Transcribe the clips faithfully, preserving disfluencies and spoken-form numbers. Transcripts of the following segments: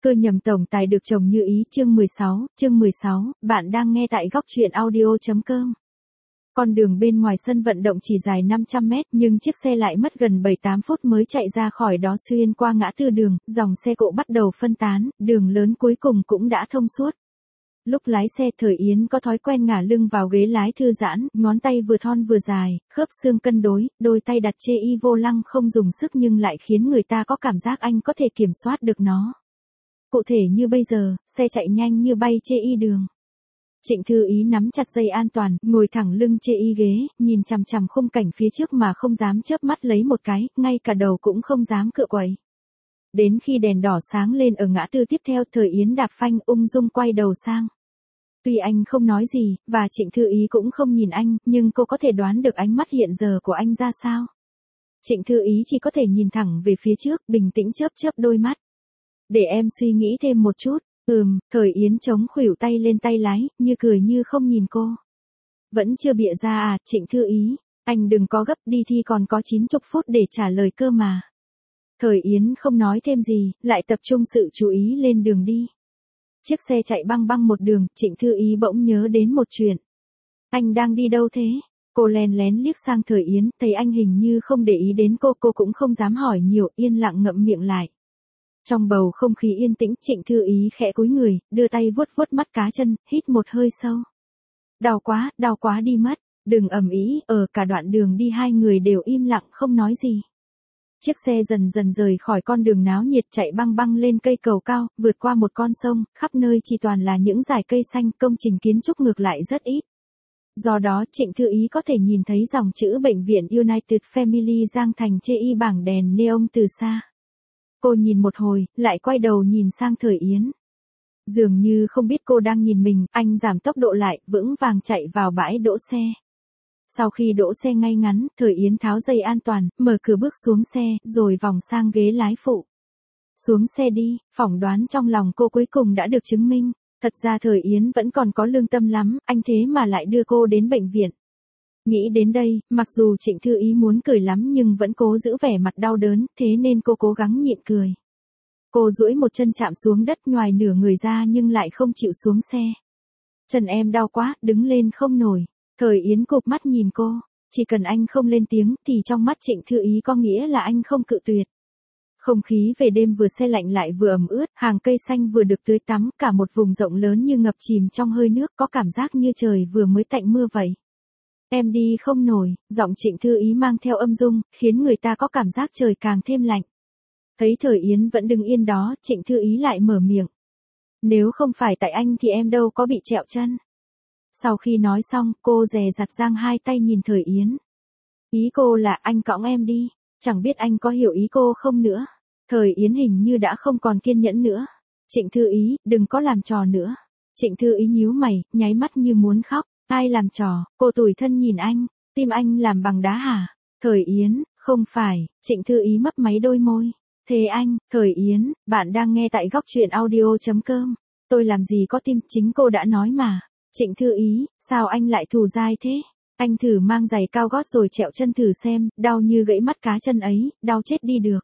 Cơ nhầm tổng tài được chồng như ý chương mười sáu, chương mười sáu, bạn đang nghe tại góc truyện audio.com. Con đường bên ngoài sân vận động chỉ dài năm trăm mét nhưng chiếc xe lại mất gần bảy tám phút mới chạy ra khỏi đó xuyên qua ngã tư đường, dòng xe cộ bắt đầu phân tán, đường lớn cuối cùng cũng đã thông suốt. Lúc lái xe Thời Yến có thói quen ngả lưng vào ghế lái thư giãn, ngón tay vừa thon vừa dài, khớp xương cân đối, đôi tay đặt chê y vô lăng không dùng sức nhưng lại khiến người ta có cảm giác anh có thể kiểm soát được nó. Cụ thể như bây giờ, xe chạy nhanh như bay chê y đường. Trịnh Thư Ý nắm chặt dây an toàn, ngồi thẳng lưng chê y ghế, nhìn chằm chằm khung cảnh phía trước mà không dám chớp mắt lấy một cái, ngay cả đầu cũng không dám cựa quậy. Đến khi đèn đỏ sáng lên ở ngã tư tiếp theo, Thời Yến đạp phanh ung dung quay đầu sang. Tuy anh không nói gì, và Trịnh Thư Ý cũng không nhìn anh, nhưng cô có thể đoán được ánh mắt hiện giờ của anh ra sao. Trịnh Thư Ý chỉ có thể nhìn thẳng về phía trước, bình tĩnh chớp chớp đôi mắt. Để em suy nghĩ thêm một chút. Ừm, Thời Yến chống khuỷu tay lên tay lái, như cười như không nhìn cô. Vẫn chưa bịa ra à, Trịnh Thư Ý, anh đừng có gấp, đi thi còn có chín mươi phút để trả lời cơ mà. Thời Yến không nói thêm gì, lại tập trung sự chú ý lên đường đi. Chiếc xe chạy băng băng một đường, Trịnh Thư Ý bỗng nhớ đến một chuyện. Anh đang đi đâu thế? Cô lén lén liếc sang Thời Yến, thấy anh hình như không để ý đến cô, cô cũng không dám hỏi nhiều, yên lặng ngậm miệng lại. Trong bầu không khí yên tĩnh, Trịnh Thư Ý khẽ cúi người, đưa tay vuốt vuốt mắt cá chân, hít một hơi sâu. Đau quá, đau quá đi mất, đừng ầm ĩ, ở cả đoạn đường đi hai người đều im lặng không nói gì. Chiếc xe dần dần rời khỏi con đường náo nhiệt chạy băng băng lên cây cầu cao, vượt qua một con sông, khắp nơi chỉ toàn là những dải cây xanh, công trình kiến trúc ngược lại rất ít. Do đó Trịnh Thư Ý có thể nhìn thấy dòng chữ Bệnh viện United Family Giang Thành chê y bảng đèn neon từ xa. Cô nhìn một hồi, lại quay đầu nhìn sang Thời Yến. Dường như không biết cô đang nhìn mình, anh giảm tốc độ lại, vững vàng chạy vào bãi đỗ xe. Sau khi đỗ xe ngay ngắn, Thời Yến tháo dây an toàn, mở cửa bước xuống xe, rồi vòng sang ghế lái phụ. Xuống xe đi, phỏng đoán trong lòng cô cuối cùng đã được chứng minh. Thật ra Thời Yến vẫn còn có lương tâm lắm, anh thế mà lại đưa cô đến bệnh viện. Nghĩ đến đây, mặc dù Trịnh Thư Ý muốn cười lắm nhưng vẫn cố giữ vẻ mặt đau đớn, thế nên cô cố gắng nhịn cười. Cô duỗi một chân chạm xuống đất nhoài nửa người ra nhưng lại không chịu xuống xe. Chân em đau quá, đứng lên không nổi. Thời Yến cụp mắt nhìn cô, chỉ cần anh không lên tiếng thì trong mắt Trịnh Thư Ý có nghĩa là anh không cự tuyệt. Không khí về đêm vừa se lạnh lại vừa ẩm ướt, hàng cây xanh vừa được tưới tắm, cả một vùng rộng lớn như ngập chìm trong hơi nước, có cảm giác như trời vừa mới tạnh mưa vậy. Em đi không nổi, giọng Trịnh Thư Ý mang theo âm dung, khiến người ta có cảm giác trời càng thêm lạnh. Thấy Thời Yến vẫn đứng yên đó, Trịnh Thư Ý lại mở miệng. Nếu không phải tại anh thì em đâu có bị trẹo chân. Sau khi nói xong, cô dè dặt giang hai tay nhìn Thời Yến. Ý cô là anh cõng em đi, chẳng biết anh có hiểu ý cô không nữa. Thời Yến hình như đã không còn kiên nhẫn nữa. Trịnh Thư Ý, đừng có làm trò nữa. Trịnh Thư Ý nhíu mày, nháy mắt như muốn khóc. Ai làm trò, cô tủi thân nhìn anh, tim anh làm bằng đá hả? Thời Yến, không phải, Trịnh Thư Ý mấp máy đôi môi. Thế anh, Thời Yến, bạn đang nghe tại góc truyện audio.com. Tôi làm gì có tim, chính cô đã nói mà. Trịnh Thư Ý, sao anh lại thù dai thế? Anh thử mang giày cao gót rồi trẹo chân thử xem, đau như gãy mắt cá chân ấy, đau chết đi được.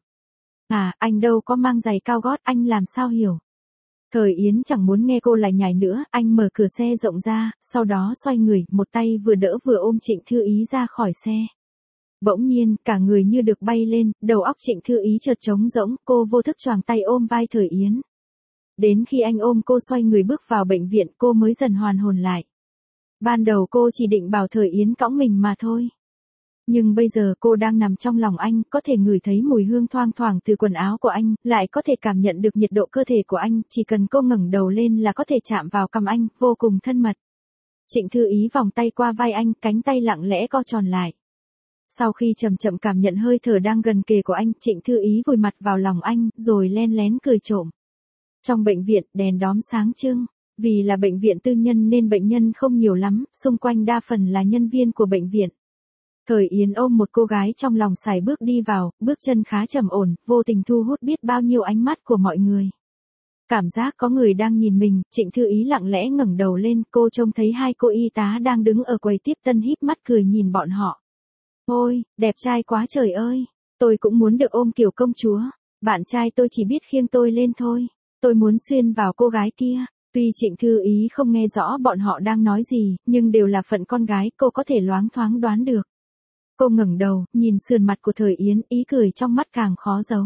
À, anh đâu có mang giày cao gót, anh làm sao hiểu? Thời Yến chẳng muốn nghe cô lại nhải nữa, anh mở cửa xe rộng ra, sau đó xoay người, một tay vừa đỡ vừa ôm Trịnh Thư Ý ra khỏi xe. Bỗng nhiên, cả người như được bay lên, đầu óc Trịnh Thư Ý chợt trống rỗng, cô vô thức choàng tay ôm vai Thời Yến. Đến khi anh ôm cô xoay người bước vào bệnh viện, cô mới dần hoàn hồn lại. Ban đầu cô chỉ định bảo Thời Yến cõng mình mà thôi. Nhưng bây giờ cô đang nằm trong lòng anh, có thể ngửi thấy mùi hương thoang thoảng từ quần áo của anh, lại có thể cảm nhận được nhiệt độ cơ thể của anh, chỉ cần cô ngẩng đầu lên là có thể chạm vào cằm anh, vô cùng thân mật. Trịnh Thư Ý vòng tay qua vai anh, cánh tay lặng lẽ co tròn lại. Sau khi chậm chậm cảm nhận hơi thở đang gần kề của anh, Trịnh Thư Ý vùi mặt vào lòng anh, rồi len lén cười trộm. Trong bệnh viện, đèn đóm sáng trưng. Vì là bệnh viện tư nhân nên bệnh nhân không nhiều lắm, xung quanh đa phần là nhân viên của bệnh viện. Thời Yến ôm một cô gái trong lòng sải bước đi vào, bước chân khá trầm ổn, vô tình thu hút biết bao nhiêu ánh mắt của mọi người. Cảm giác có người đang nhìn mình, Trịnh Thư Ý lặng lẽ ngẩng đầu lên, cô trông thấy hai cô y tá đang đứng ở quầy tiếp tân híp mắt cười nhìn bọn họ. Ôi, đẹp trai quá trời ơi, tôi cũng muốn được ôm kiểu công chúa, bạn trai tôi chỉ biết khiêng tôi lên thôi. Tôi muốn xuyên vào cô gái kia. Tuy Trịnh Thư Ý không nghe rõ bọn họ đang nói gì, nhưng đều là phận con gái, cô có thể loáng thoáng đoán được. Cô ngẩng đầu, nhìn sườn mặt của Thời Yến, ý cười trong mắt càng khó giấu.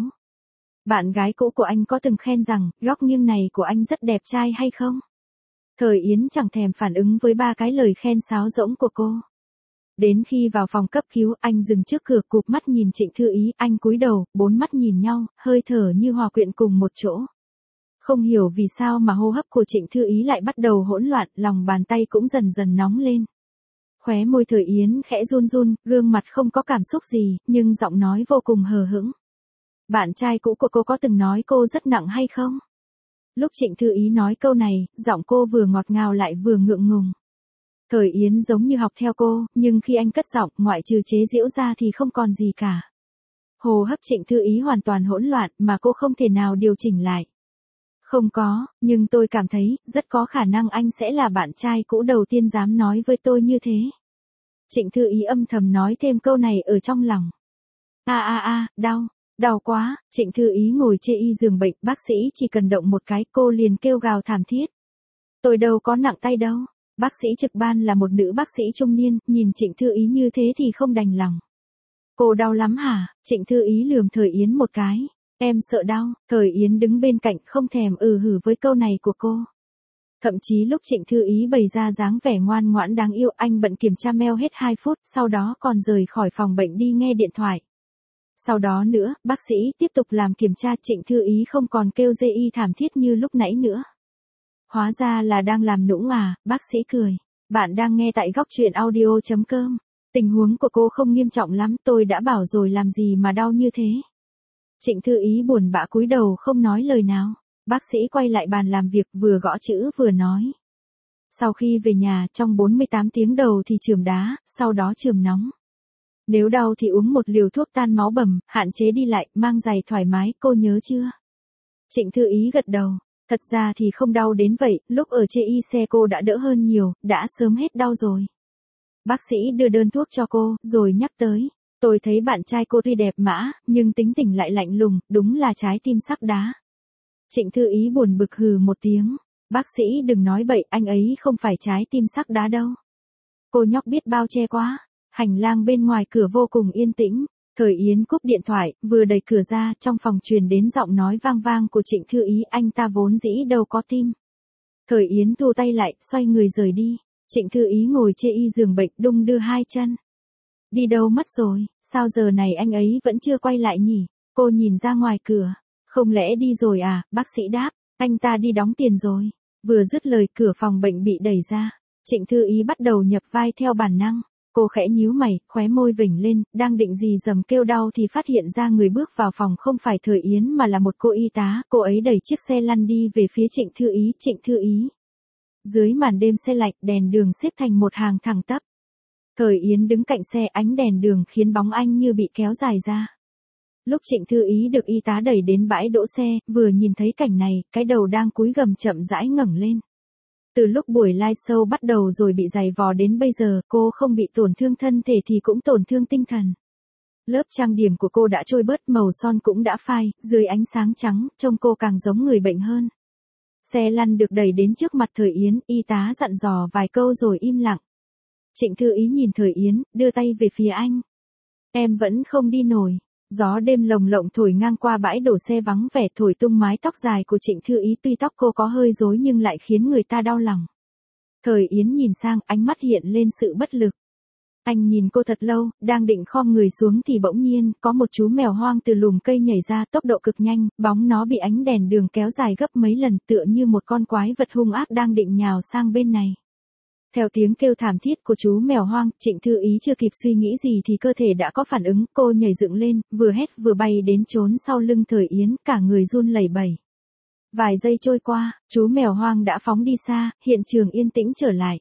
Bạn gái cũ của anh có từng khen rằng, góc nghiêng này của anh rất đẹp trai hay không? Thời Yến chẳng thèm phản ứng với ba cái lời khen sáo rỗng của cô. Đến khi vào phòng cấp cứu, anh dừng trước cửa cụp mắt nhìn Trịnh Thư Ý, anh cúi đầu, bốn mắt nhìn nhau, hơi thở như hòa quyện cùng một chỗ. Không hiểu vì sao mà hô hấp của Trịnh Thư Ý lại bắt đầu hỗn loạn, lòng bàn tay cũng dần dần nóng lên. Khóe môi Thời Yến khẽ run run, gương mặt không có cảm xúc gì, nhưng giọng nói vô cùng hờ hững. Bạn trai cũ của cô có từng nói cô rất nặng hay không? Lúc Trịnh Thư Ý nói câu này, giọng cô vừa ngọt ngào lại vừa ngượng ngùng. Thời Yến giống như học theo cô, nhưng khi anh cất giọng, ngoại trừ chế giễu ra thì không còn gì cả. Hô hấp Trịnh Thư Ý hoàn toàn hỗn loạn mà cô không thể nào điều chỉnh lại. Không có, nhưng tôi cảm thấy, rất có khả năng anh sẽ là bạn trai cũ đầu tiên dám nói với tôi như thế. Trịnh Thư Ý âm thầm nói thêm câu này ở trong lòng. A a a, đau, đau quá. Trịnh Thư Ý ngồi chê y giường bệnh, bác sĩ chỉ cần động một cái cô liền kêu gào thảm thiết. Tôi đâu có nặng tay đâu. Bác sĩ trực ban là một nữ bác sĩ trung niên, nhìn Trịnh Thư Ý như thế thì không đành lòng. Cô đau lắm hả? Trịnh Thư Ý lườm Thời Yến một cái. Em sợ đau. Thời Yến đứng bên cạnh không thèm ừ hử với câu này của cô. Thậm chí lúc Trịnh Thư Ý bày ra dáng vẻ ngoan ngoãn đáng yêu, anh bận kiểm tra mail hết hai phút, sau đó còn rời khỏi phòng bệnh đi nghe điện thoại. Sau đó nữa, bác sĩ tiếp tục làm kiểm tra, Trịnh Thư Ý không còn kêu dê y thảm thiết như lúc nãy nữa. Hóa ra là đang làm nũng à, bác sĩ cười. Bạn đang nghe tại góc truyện audio chấm com. Tình huống của cô không nghiêm trọng lắm, tôi đã bảo rồi làm gì mà đau như thế. Trịnh Thư Ý buồn bã cúi đầu không nói lời nào. Bác sĩ quay lại bàn làm việc vừa gõ chữ vừa nói. Sau khi về nhà, trong bốn mươi tám tiếng đầu thì chườm đá, sau đó chườm nóng. Nếu đau thì uống một liều thuốc tan máu bầm, hạn chế đi lại, mang giày thoải mái, cô nhớ chưa? Trịnh Thư Ý gật đầu. Thật ra thì không đau đến vậy, lúc ở chê y xe cô đã đỡ hơn nhiều, đã sớm hết đau rồi. Bác sĩ đưa đơn thuốc cho cô, rồi nhắc tới. Tôi thấy bạn trai cô tuy đẹp mã, nhưng tính tình lại lạnh lùng, đúng là trái tim sắt đá. Trịnh Thư Ý buồn bực hừ một tiếng. Bác sĩ đừng nói bậy, anh ấy không phải trái tim sắt đá đâu. Cô nhóc biết bao che quá. Hành lang bên ngoài cửa vô cùng yên tĩnh. Thời Yến cúp điện thoại, vừa đẩy cửa ra, trong phòng truyền đến giọng nói vang vang của Trịnh Thư Ý, anh ta vốn dĩ đâu có tim. Thời Yến thu tay lại, xoay người rời đi. Trịnh Thư Ý ngồi chê y giường bệnh, đung đưa hai chân. Đi đâu mất rồi, sao giờ này anh ấy vẫn chưa quay lại nhỉ? Cô nhìn ra ngoài cửa. Không lẽ đi rồi à? Bác sĩ đáp, anh ta đi đóng tiền rồi. Vừa dứt lời, cửa phòng bệnh bị đẩy ra. Trịnh Thư Ý bắt đầu nhập vai theo bản năng. Cô khẽ nhíu mày, khóe môi vểnh lên, đang định gì dầm kêu đau thì phát hiện ra người bước vào phòng không phải Thời Yến mà là một cô y tá. Cô ấy đẩy chiếc xe lăn đi về phía Trịnh Thư Ý. Trịnh Thư Ý. Dưới màn đêm se lạnh, đèn đường xếp thành một hàng thẳng tắp. Thời Yến đứng cạnh xe, ánh đèn đường khiến bóng anh như bị kéo dài ra. Lúc Trịnh Thư Ý được y tá đẩy đến bãi đỗ xe, vừa nhìn thấy cảnh này, cái đầu đang cúi gằm chậm rãi ngẩng lên. Từ lúc buổi live show bắt đầu rồi bị giày vò đến bây giờ, cô không bị tổn thương thân thể thì cũng tổn thương tinh thần. Lớp trang điểm của cô đã trôi bớt, màu son cũng đã phai, dưới ánh sáng trắng, trông cô càng giống người bệnh hơn. Xe lăn được đẩy đến trước mặt Thời Yến, y tá dặn dò vài câu rồi im lặng. Trịnh Thư Ý nhìn Thời Yến, đưa tay về phía anh. Em vẫn không đi nổi. Gió đêm lồng lộng thổi ngang qua bãi đổ xe vắng vẻ, thổi tung mái tóc dài của Trịnh Thư Ý, tuy tóc cô có hơi rối nhưng lại khiến người ta đau lòng. Thời Yến nhìn sang, ánh mắt hiện lên sự bất lực. Anh nhìn cô thật lâu, đang định khom người xuống thì bỗng nhiên, có một chú mèo hoang từ lùm cây nhảy ra, tốc độ cực nhanh, bóng nó bị ánh đèn đường kéo dài gấp mấy lần, tựa như một con quái vật hung ác đang định nhào sang bên này. Theo tiếng kêu thảm thiết của chú mèo hoang, Trịnh Thư Ý chưa kịp suy nghĩ gì thì cơ thể đã có phản ứng, cô nhảy dựng lên, vừa hét vừa bay đến trốn sau lưng Thời Yến, cả người run lẩy bẩy. Vài giây trôi qua, chú mèo hoang đã phóng đi xa, hiện trường yên tĩnh trở lại.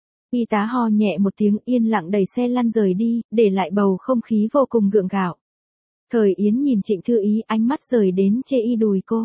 Y tá ho nhẹ một tiếng, yên lặng đẩy xe lăn rời đi, để lại bầu không khí vô cùng gượng gạo. Thời Yến nhìn Trịnh Thư Ý, ánh mắt rời đến chê y đùi cô.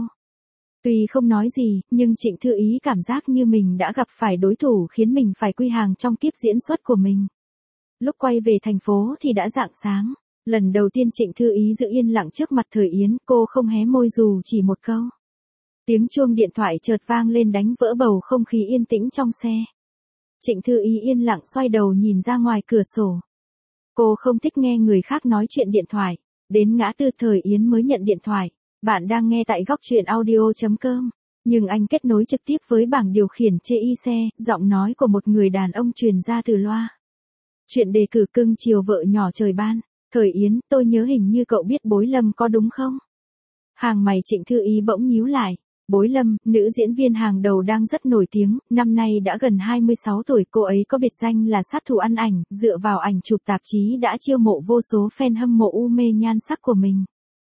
Tuy không nói gì, nhưng Trịnh Thư Ý cảm giác như mình đã gặp phải đối thủ khiến mình phải quy hàng trong kiếp diễn xuất của mình. Lúc quay về thành phố thì đã rạng sáng. Lần đầu tiên Trịnh Thư Ý giữ yên lặng trước mặt Thời Yến, cô không hé môi dù chỉ một câu. Tiếng chuông điện thoại chợt vang lên đánh vỡ bầu không khí yên tĩnh trong xe. Trịnh Thư Ý yên lặng xoay đầu nhìn ra ngoài cửa sổ. Cô không thích nghe người khác nói chuyện điện thoại. Đến ngã tư Thời Yến mới nhận điện thoại. Bạn đang nghe tại góc truyện audio.com. Nhưng anh kết nối trực tiếp với bảng điều khiển chê y xe, giọng nói của một người đàn ông truyền ra từ loa. Chuyện đề cử cưng chiều vợ nhỏ trời ban. Thời Yến, tôi nhớ hình như cậu biết Bối Lâm có đúng không? Hàng mày Trịnh Thư Ý bỗng nhíu lại. Bối Lâm, nữ diễn viên hàng đầu đang rất nổi tiếng, năm nay đã gần hai mươi sáu tuổi, cô ấy có biệt danh là sát thủ ăn ảnh, dựa vào ảnh chụp tạp chí đã chiêu mộ vô số fan hâm mộ u mê nhan sắc của mình.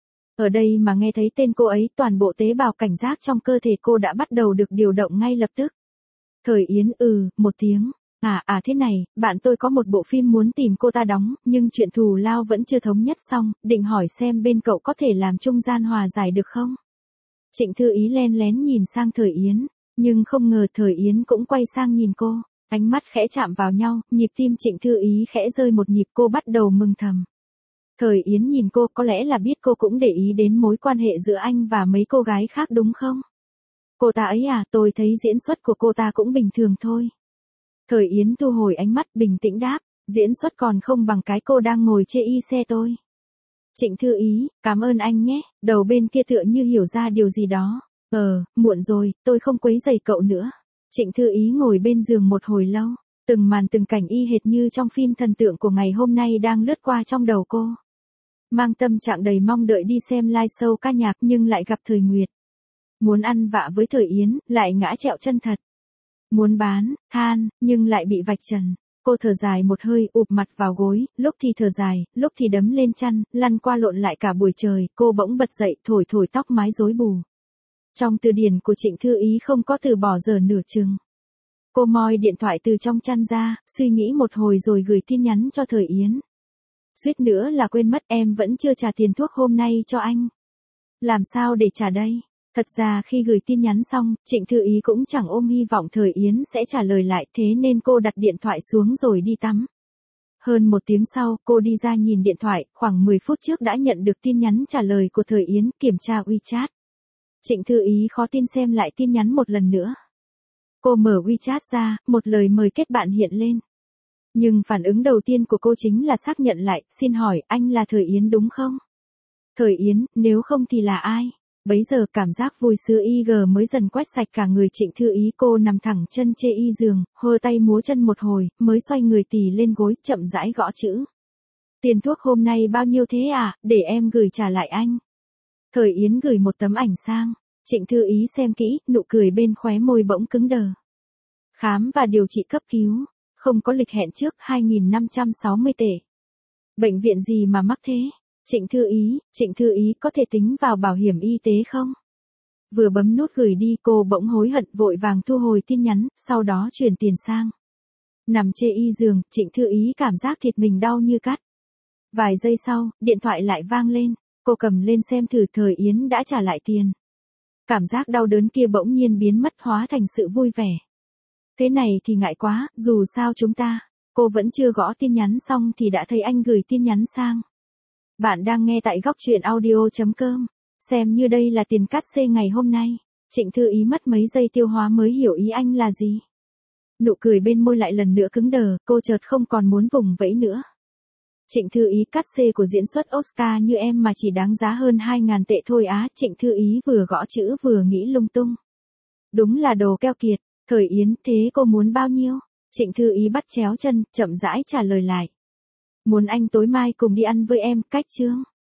Ở đây mà nghe thấy tên cô ấy, toàn bộ tế bào cảnh giác trong cơ thể cô đã bắt đầu được điều động ngay lập tức. Thời Yến ừ, một tiếng. À, à thế này, bạn tôi có một bộ phim muốn tìm cô ta đóng, nhưng chuyện thù lao vẫn chưa thống nhất xong, định hỏi xem bên cậu có thể làm trung gian hòa giải được không? Trịnh Thư Ý len lén nhìn sang Thời Yến, nhưng không ngờ Thời Yến cũng quay sang nhìn cô, ánh mắt khẽ chạm vào nhau, nhịp tim Trịnh Thư Ý khẽ rơi một nhịp, cô bắt đầu mừng thầm. Thời Yến nhìn cô, có lẽ là biết cô cũng để ý đến mối quan hệ giữa anh và mấy cô gái khác đúng không? Cô ta ấy à, tôi thấy diễn xuất của cô ta cũng bình thường thôi. Thời Yến thu hồi ánh mắt, bình tĩnh đáp, diễn xuất còn không bằng cái cô đang ngồi chê y xe tôi. Trịnh Thư Ý, cảm ơn anh nhé, đầu bên kia tựa như hiểu ra điều gì đó. Ờ, muộn rồi, tôi không quấy rầy cậu nữa. Trịnh Thư Ý ngồi bên giường một hồi lâu, từng màn từng cảnh y hệt như trong phim thần tượng của ngày hôm nay đang lướt qua trong đầu cô. Mang tâm trạng đầy mong đợi đi xem live show ca nhạc nhưng lại gặp Thời Nguyệt. Muốn ăn vạ với Thời Yến, lại ngã trẹo chân thật. Muốn bán, than, nhưng lại bị vạch trần. Cô thở dài một hơi, ụp mặt vào gối, lúc thì thở dài, lúc thì đấm lên chăn, lăn qua lộn lại cả buổi trời, cô bỗng bật dậy, thổi thổi tóc mái rối bù. Trong từ điển của Trịnh Thư Ý không có từ bỏ giờ nửa chừng. Cô moi điện thoại từ trong chăn ra, suy nghĩ một hồi rồi gửi tin nhắn cho Thời Yến. Suýt nữa là quên mất, em vẫn chưa trả tiền thuốc hôm nay cho anh. Làm sao để trả đây? Thật ra khi gửi tin nhắn xong, Trịnh Thư Ý cũng chẳng ôm hy vọng Thời Yến sẽ trả lời lại, thế nên cô đặt điện thoại xuống rồi đi tắm. Hơn một tiếng sau, cô đi ra nhìn điện thoại, khoảng mười phút trước đã nhận được tin nhắn trả lời của Thời Yến, kiểm tra WeChat. Trịnh Thư Ý khó tin xem lại tin nhắn một lần nữa. Cô mở WeChat ra, một lời mời kết bạn hiện lên. Nhưng phản ứng đầu tiên của cô chính là xác nhận lại, xin hỏi, anh là Thời Yến đúng không? Thời Yến, nếu không thì là ai? Bấy giờ cảm giác vui sướng i giê mới dần quét sạch cả người Trịnh Thư Ý, cô nằm thẳng chân chê y giường, hơ tay múa chân một hồi, mới xoay người tì lên gối, chậm rãi gõ chữ. Tiền thuốc hôm nay bao nhiêu thế à, để em gửi trả lại anh. Thời Yến gửi một tấm ảnh sang, Trịnh Thư Ý xem kỹ, nụ cười bên khóe môi bỗng cứng đờ. Khám và điều trị cấp cứu, không có lịch hẹn trước, hai nghìn năm trăm sáu mươi tệ. Bệnh viện gì mà mắc thế? Trịnh Thư Ý, Trịnh Thư Ý có thể tính vào bảo hiểm y tế không? Vừa bấm nút gửi đi, cô bỗng hối hận, vội vàng thu hồi tin nhắn, sau đó chuyển tiền sang. Nằm chê y giường, Trịnh Thư Ý cảm giác thịt mình đau như cắt. Vài giây sau, điện thoại lại vang lên, cô cầm lên xem thử, Thời Yến đã trả lại tiền. Cảm giác đau đớn kia bỗng nhiên biến mất, hóa thành sự vui vẻ. Thế này thì ngại quá, dù sao chúng ta, cô vẫn chưa gõ tin nhắn xong thì đã thấy anh gửi tin nhắn sang. Bạn đang nghe tại góc truyện audio.com. Xem như đây là tiền cát xê ngày hôm nay. Trịnh Thư Ý mất mấy giây tiêu hóa mới hiểu ý anh là gì. Nụ cười bên môi lại lần nữa cứng đờ, cô chợt không còn muốn vùng vẫy nữa. Trịnh Thư Ý, cát xê của diễn xuất Oscar như em mà chỉ đáng giá hơn hai nghìn tệ thôi á. Trịnh Thư Ý vừa gõ chữ vừa nghĩ lung tung. Đúng là đồ keo kiệt. Thời Yến, thế cô muốn bao nhiêu? Trịnh Thư Ý bắt chéo chân, chậm rãi trả lời lại. Muốn anh tối mai cùng đi ăn với em, cách chương.